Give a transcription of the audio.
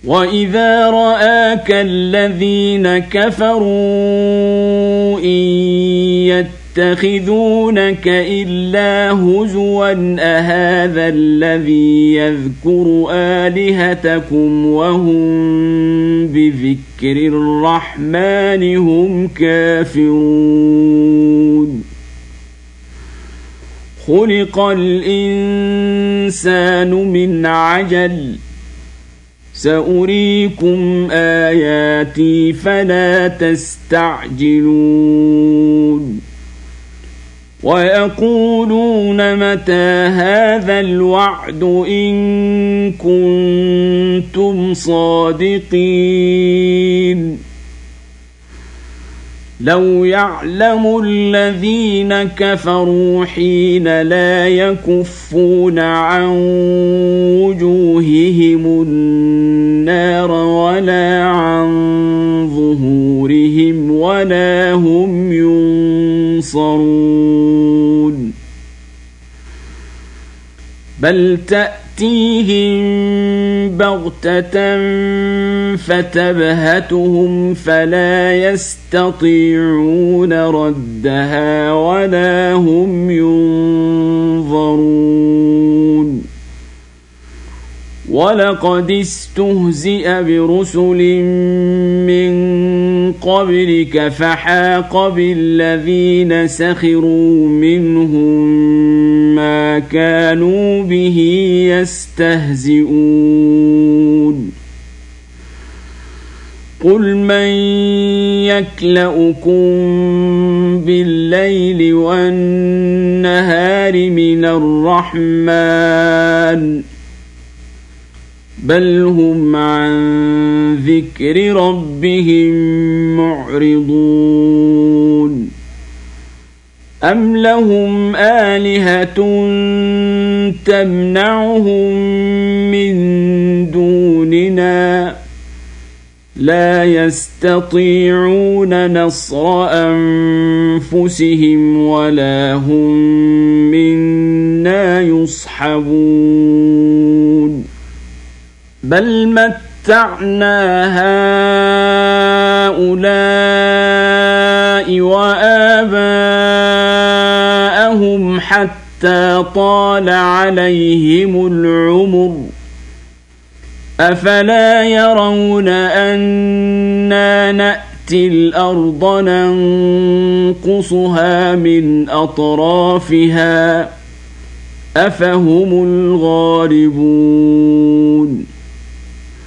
وإذا رآك الذين كفروا إن يتخذونك إلا هزوا أهذا الذي يذكر آلهتكم وهم بذكر الرحمن هم كافرون خلق الإنسان من عجل سأريكم آياتي فلا تستعجلون ويقولون متى هذا الوعد إن كنتم صادقين لو يعلم الذين كفروا حين لا يكفون عن وجوههم النار ولا عن ظهورهم ولا هم ينصرون بل تأتيهم بغتة فتبهتهم فلا يستطيعون ردها ولا هم ينظرون ولقد استهزئ برسل من قبلك فحاق بالذين سخروا منهم ما كانوا به يستهزئون قل من يكلؤكم بالليل والنهار من الرحمن بل هم عن ذكر ربهم معرضون أم لهم آلهة تمنعهم من دوننا لا يستطيعون نصر أنفسهم ولا هم منا يصحبون بل متعنا هؤلاء وآباءهم حتى طال عليهم العمر أفلا يرون أنا نأتي الأرض ننقصها من أطرافها أفهم الغالبون